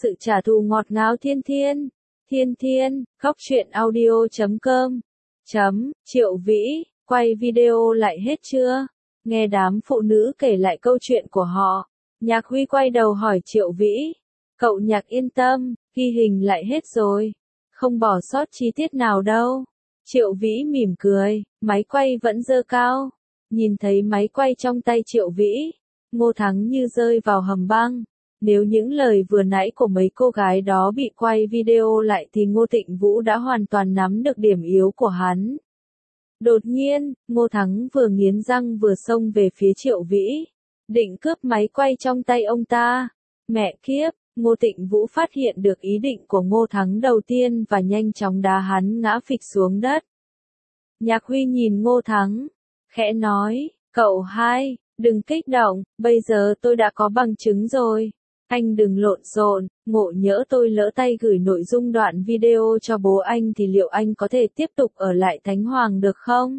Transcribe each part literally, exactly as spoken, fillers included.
sự trả thù ngọt ngào thiên thiên. Thiên thiên, khóc chuyện audio chấm com. Chấm, Triệu Vĩ, quay video lại hết chưa? Nghe đám phụ nữ kể lại câu chuyện của họ. Nhạc Huy quay đầu hỏi Triệu Vĩ. Cậu Nhạc yên tâm, ghi hình lại hết rồi. Không bỏ sót chi tiết nào đâu. Triệu Vĩ mỉm cười, máy quay vẫn giơ cao. Nhìn thấy máy quay trong tay Triệu Vĩ, Ngô Thắng như rơi vào hầm băng. Nếu những lời vừa nãy của mấy cô gái đó bị quay video lại thì Ngô Tịnh Vũ đã hoàn toàn nắm được điểm yếu của hắn. Đột nhiên, Ngô Thắng vừa nghiến răng vừa xông về phía Triệu Vĩ, định cướp máy quay trong tay ông ta. Mẹ kiếp, Ngô Tịnh Vũ phát hiện được ý định của Ngô Thắng đầu tiên và nhanh chóng đá hắn ngã phịch xuống đất. Nhạc Huy nhìn Ngô Thắng, khẽ nói, cậu hai, đừng kích động, bây giờ tôi đã có bằng chứng rồi. Anh đừng lộn xộn, ngộ nhỡ tôi lỡ tay gửi nội dung đoạn video cho bố anh thì liệu anh có thể tiếp tục ở lại Thánh Hoàng được không?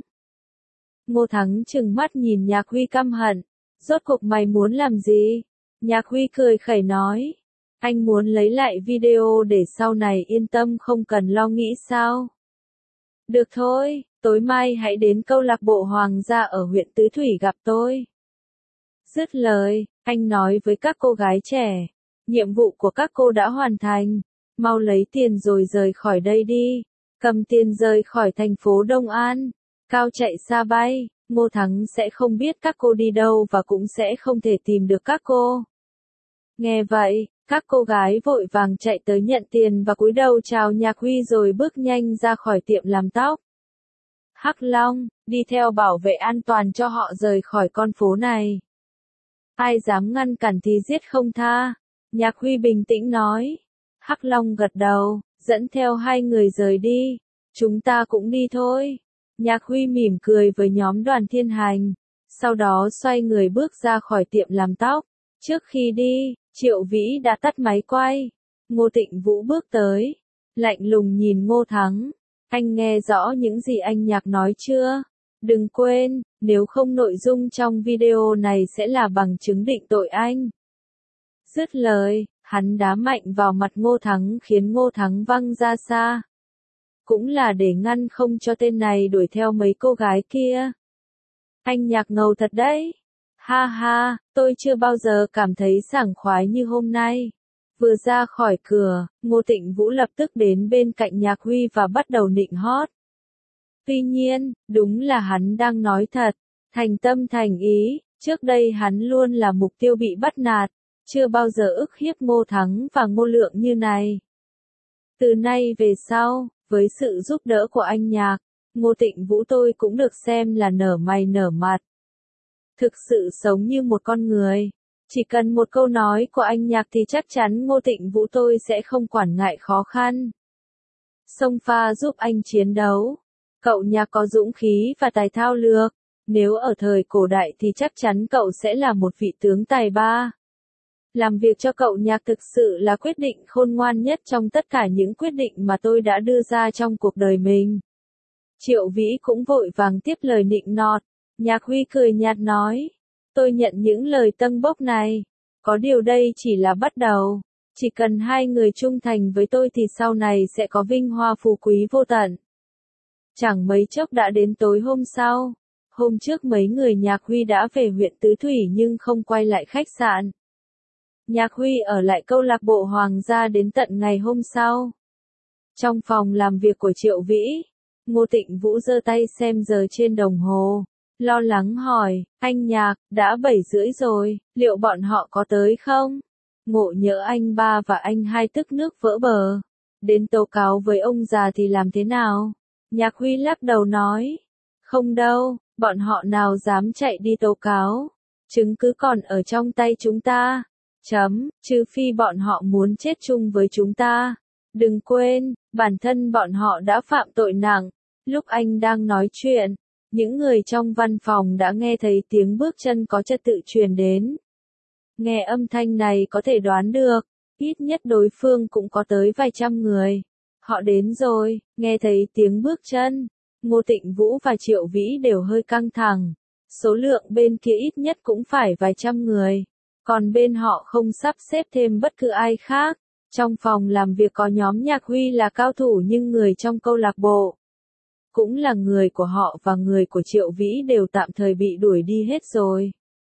Ngô Thắng trừng mắt nhìn Nhạc Huy căm hận, rốt cuộc mày muốn làm gì? Nhạc Huy cười khẩy nói, anh muốn lấy lại video để sau này yên tâm không cần lo nghĩ sao? Được thôi, tối mai hãy đến câu lạc bộ Hoàng gia ở huyện Tứ Thủy gặp tôi. Dứt lời, anh nói với các cô gái trẻ, nhiệm vụ của các cô đã hoàn thành, mau lấy tiền rồi rời khỏi đây đi, cầm tiền rời khỏi thành phố Đông An, cao chạy xa bay, Ngô Thắng sẽ không biết các cô đi đâu và cũng sẽ không thể tìm được các cô. Nghe vậy, các cô gái vội vàng chạy tới nhận tiền và cúi đầu chào Nhạc Huy rồi bước nhanh ra khỏi tiệm làm tóc. Hắc Long, đi theo bảo vệ an toàn cho họ rời khỏi con phố này. Ai dám ngăn cản thì giết không tha. Nhạc Huy bình tĩnh nói. Hắc Long gật đầu, dẫn theo hai người rời đi. Chúng ta cũng đi thôi. Nhạc Huy mỉm cười với nhóm Đoàn Thiên Hành. Sau đó xoay người bước ra khỏi tiệm làm tóc. Trước khi đi, Triệu Vĩ đã tắt máy quay. Ngô Tịnh Vũ bước tới. Lạnh lùng nhìn Ngô Thắng. Anh nghe rõ những gì anh Nhạc nói chưa? Đừng quên, nếu không nội dung trong video này sẽ là bằng chứng định tội anh. Dứt lời, hắn đá mạnh vào mặt Ngô Thắng khiến Ngô Thắng văng ra xa. Cũng là để ngăn không cho tên này đuổi theo mấy cô gái kia. Anh Nhạc ngầu thật đấy. Ha ha, tôi chưa bao giờ cảm thấy sảng khoái như hôm nay. Vừa ra khỏi cửa, Ngô Tịnh Vũ lập tức đến bên cạnh Nhạc Huy và bắt đầu nịnh hót. Tuy nhiên, đúng là hắn đang nói thật, thành tâm thành ý, trước đây hắn luôn là mục tiêu bị bắt nạt, chưa bao giờ ức hiếp Ngô Thắng và Ngô Lượng như này. Từ nay về sau, với sự giúp đỡ của anh Nhạc, Ngô Tịnh Vũ tôi cũng được xem là nở mày nở mặt. Thực sự sống như một con người. Chỉ cần một câu nói của anh Nhạc thì chắc chắn Ngô Tịnh Vũ tôi sẽ không quản ngại khó khăn. Xông pha giúp anh chiến đấu. Cậu Nhạc có dũng khí và tài thao lược. Nếu ở thời cổ đại thì chắc chắn cậu sẽ là một vị tướng tài ba. Làm việc cho cậu Nhạc thực sự là quyết định khôn ngoan nhất trong tất cả những quyết định mà tôi đã đưa ra trong cuộc đời mình. Triệu Vĩ cũng vội vàng tiếp lời nịnh nọt. Nhạc Huy cười nhạt nói. Tôi nhận những lời tâng bốc này. Có điều đây chỉ là bắt đầu. Chỉ cần hai người trung thành với tôi thì sau này sẽ có vinh hoa phú quý vô tận. Chẳng mấy chốc đã đến tối hôm sau. Hôm trước mấy người Nhạc Huy đã về huyện Tứ Thủy nhưng không quay lại khách sạn. Nhạc Huy ở lại câu lạc bộ Hoàng gia đến tận ngày hôm sau. Trong phòng làm việc của Triệu Vĩ, Ngô Tịnh Vũ giơ tay xem giờ trên đồng hồ. Lo lắng hỏi, anh Nhạc, đã bảy rưỡi rồi, liệu bọn họ có tới không? Ngộ nhỡ anh ba và anh hai tức nước vỡ bờ. Đến tố cáo với ông già thì làm thế nào? Nhạc Huy lắc đầu nói, không đâu, bọn họ nào dám chạy đi tố cáo. Chứng cứ còn ở trong tay chúng ta. Chấm, trừ phi bọn họ muốn chết chung với chúng ta. Đừng quên, bản thân bọn họ đã phạm tội nặng. Lúc anh đang nói chuyện, những người trong văn phòng đã nghe thấy tiếng bước chân có trật tự truyền đến. Nghe âm thanh này có thể đoán được, ít nhất đối phương cũng có tới vài trăm người. Họ đến rồi, nghe thấy tiếng bước chân. Ngô Tịnh Vũ và Triệu Vĩ đều hơi căng thẳng. Số lượng bên kia ít nhất cũng phải vài trăm người. Còn bên họ không sắp xếp thêm bất cứ ai khác. Trong phòng làm việc có nhóm Nhạc Huy là cao thủ nhưng người trong câu lạc bộ, cũng là người của họ và người của Triệu Vĩ đều tạm thời bị đuổi đi hết rồi.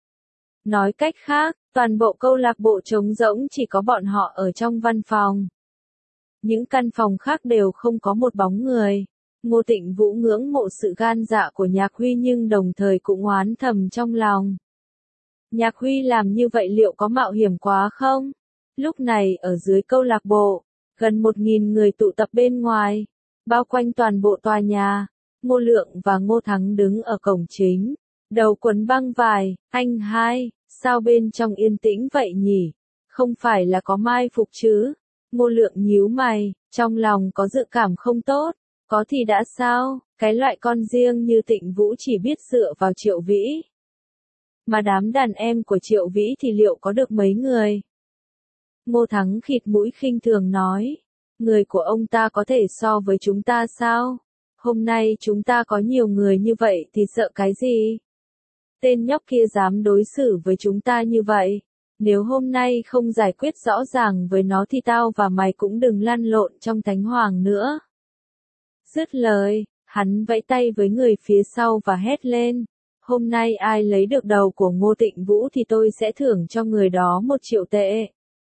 Nói cách khác, toàn bộ câu lạc bộ trống rỗng chỉ có bọn họ ở trong văn phòng. Những căn phòng khác đều không có một bóng người. Ngô Tịnh Vũ ngưỡng mộ sự gan dạ của Nhạc Huy nhưng đồng thời cũng oán thầm trong lòng. Nhạc Huy làm như vậy liệu có mạo hiểm quá không? Lúc này ở dưới câu lạc bộ, gần một nghìn người tụ tập bên ngoài, bao quanh toàn bộ tòa nhà. Ngô Lượng và Ngô Thắng đứng ở cổng chính, đầu quấn băng vải. Anh hai, sao bên trong yên tĩnh vậy nhỉ? Không phải là có mai phục chứ? Ngô Lượng nhíu mày, trong lòng có dự cảm không tốt. Có thì đã sao, cái loại con riêng như Tịnh Vũ chỉ biết dựa vào Triệu Vĩ. Mà đám đàn em của Triệu Vĩ thì liệu có được mấy người? Ngô Thắng khịt mũi khinh thường nói, người của ông ta có thể so với chúng ta sao? Hôm nay chúng ta có nhiều người như vậy thì sợ cái gì? Tên nhóc kia dám đối xử với chúng ta như vậy. Nếu hôm nay không giải quyết rõ ràng với nó thì tao và mày cũng đừng lăn lộn trong thánh hoàng nữa. Dứt lời, hắn vẫy tay với người phía sau và hét lên. Hôm nay ai lấy được đầu của Ngô Tịnh Vũ thì tôi sẽ thưởng cho người đó một triệu tệ.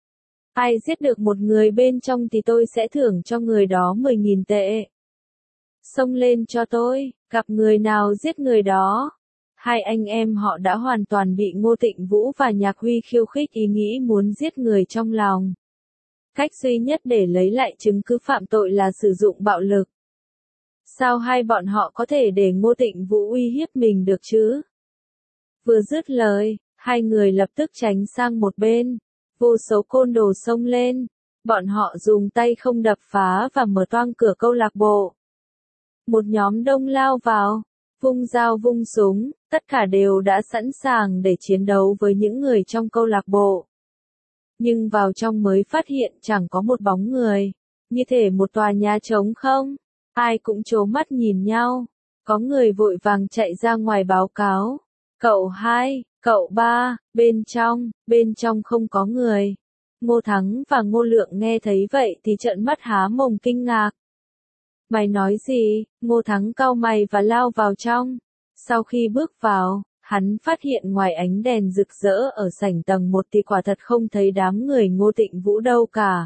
Ai giết được một người bên trong thì tôi sẽ thưởng cho người đó mười nghìn tệ. Xông lên cho tôi, gặp người nào giết người đó. Hai anh em họ đã hoàn toàn bị Ngô Tịnh Vũ và Nhạc Huy khiêu khích ý nghĩ muốn giết người trong lòng. Cách duy nhất để lấy lại chứng cứ phạm tội là sử dụng bạo lực. Sao hai bọn họ có thể để Ngô Tịnh Vũ uy hiếp mình được chứ? Vừa dứt lời, hai người lập tức tránh sang một bên. Vô số côn đồ xông lên. Bọn họ dùng tay không đập phá và mở toang cửa câu lạc bộ. Một nhóm đông lao vào, vung dao vung súng, tất cả đều đã sẵn sàng để chiến đấu với những người trong câu lạc bộ. Nhưng vào trong mới phát hiện chẳng có một bóng người, như thể một tòa nhà trống không. Ai cũng trố mắt nhìn nhau, có người vội vàng chạy ra ngoài báo cáo. Cậu hai, cậu ba, bên trong, bên trong không có người. Ngô Thắng và Ngô Lượng nghe thấy vậy thì trợn mắt há mồm kinh ngạc. Mày nói gì? Ngô Thắng cau mày và lao vào trong. Sau khi bước vào, hắn phát hiện ngoài ánh đèn rực rỡ ở sảnh tầng một thì quả thật không thấy đám người Ngô Tịnh Vũ đâu cả.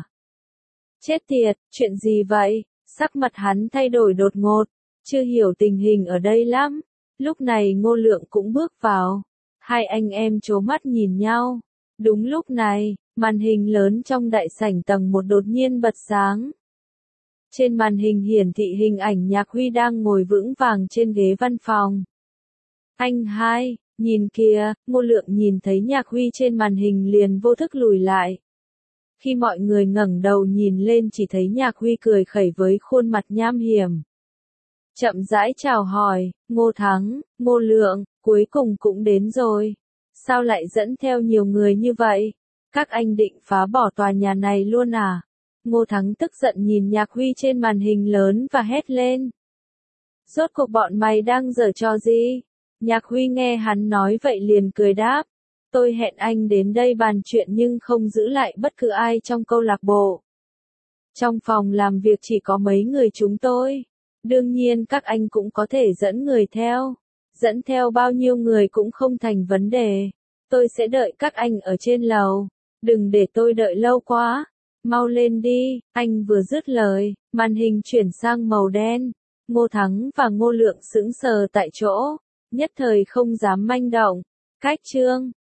Chết tiệt, chuyện gì vậy? Sắc mặt hắn thay đổi đột ngột, chưa hiểu tình hình ở đây lắm. Lúc này Ngô Lượng cũng bước vào. Hai anh em trố mắt nhìn nhau. Đúng lúc này, màn hình lớn trong đại sảnh tầng một đột nhiên bật sáng. Trên màn hình hiển thị hình ảnh Nhạc Huy đang ngồi vững vàng trên ghế văn phòng. Anh hai, nhìn kìa, Ngô Lượng nhìn thấy Nhạc Huy trên màn hình liền vô thức lùi lại. Khi mọi người ngẩng đầu nhìn lên chỉ thấy Nhạc Huy cười khẩy với khuôn mặt nham hiểm. Chậm rãi chào hỏi, Ngô Thắng, Ngô Lượng, cuối cùng cũng đến rồi. Sao lại dẫn theo nhiều người như vậy? Các anh định phá bỏ tòa nhà này luôn à? Ngô Thắng tức giận nhìn Nhạc Huy trên màn hình lớn và hét lên. Rốt cuộc bọn mày đang giở trò gì? Nhạc Huy nghe hắn nói vậy liền cười đáp. Tôi hẹn anh đến đây bàn chuyện nhưng không giữ lại bất cứ ai trong câu lạc bộ. Trong phòng làm việc chỉ có mấy người chúng tôi. Đương nhiên các anh cũng có thể dẫn người theo. Dẫn theo bao nhiêu người cũng không thành vấn đề. Tôi sẽ đợi các anh ở trên lầu. Đừng để tôi đợi lâu quá. Mau lên đi, anh vừa dứt lời, màn hình chuyển sang màu đen. Ngô Thắng và Ngô Lượng sững sờ tại chỗ, nhất thời không dám manh động. Cách chương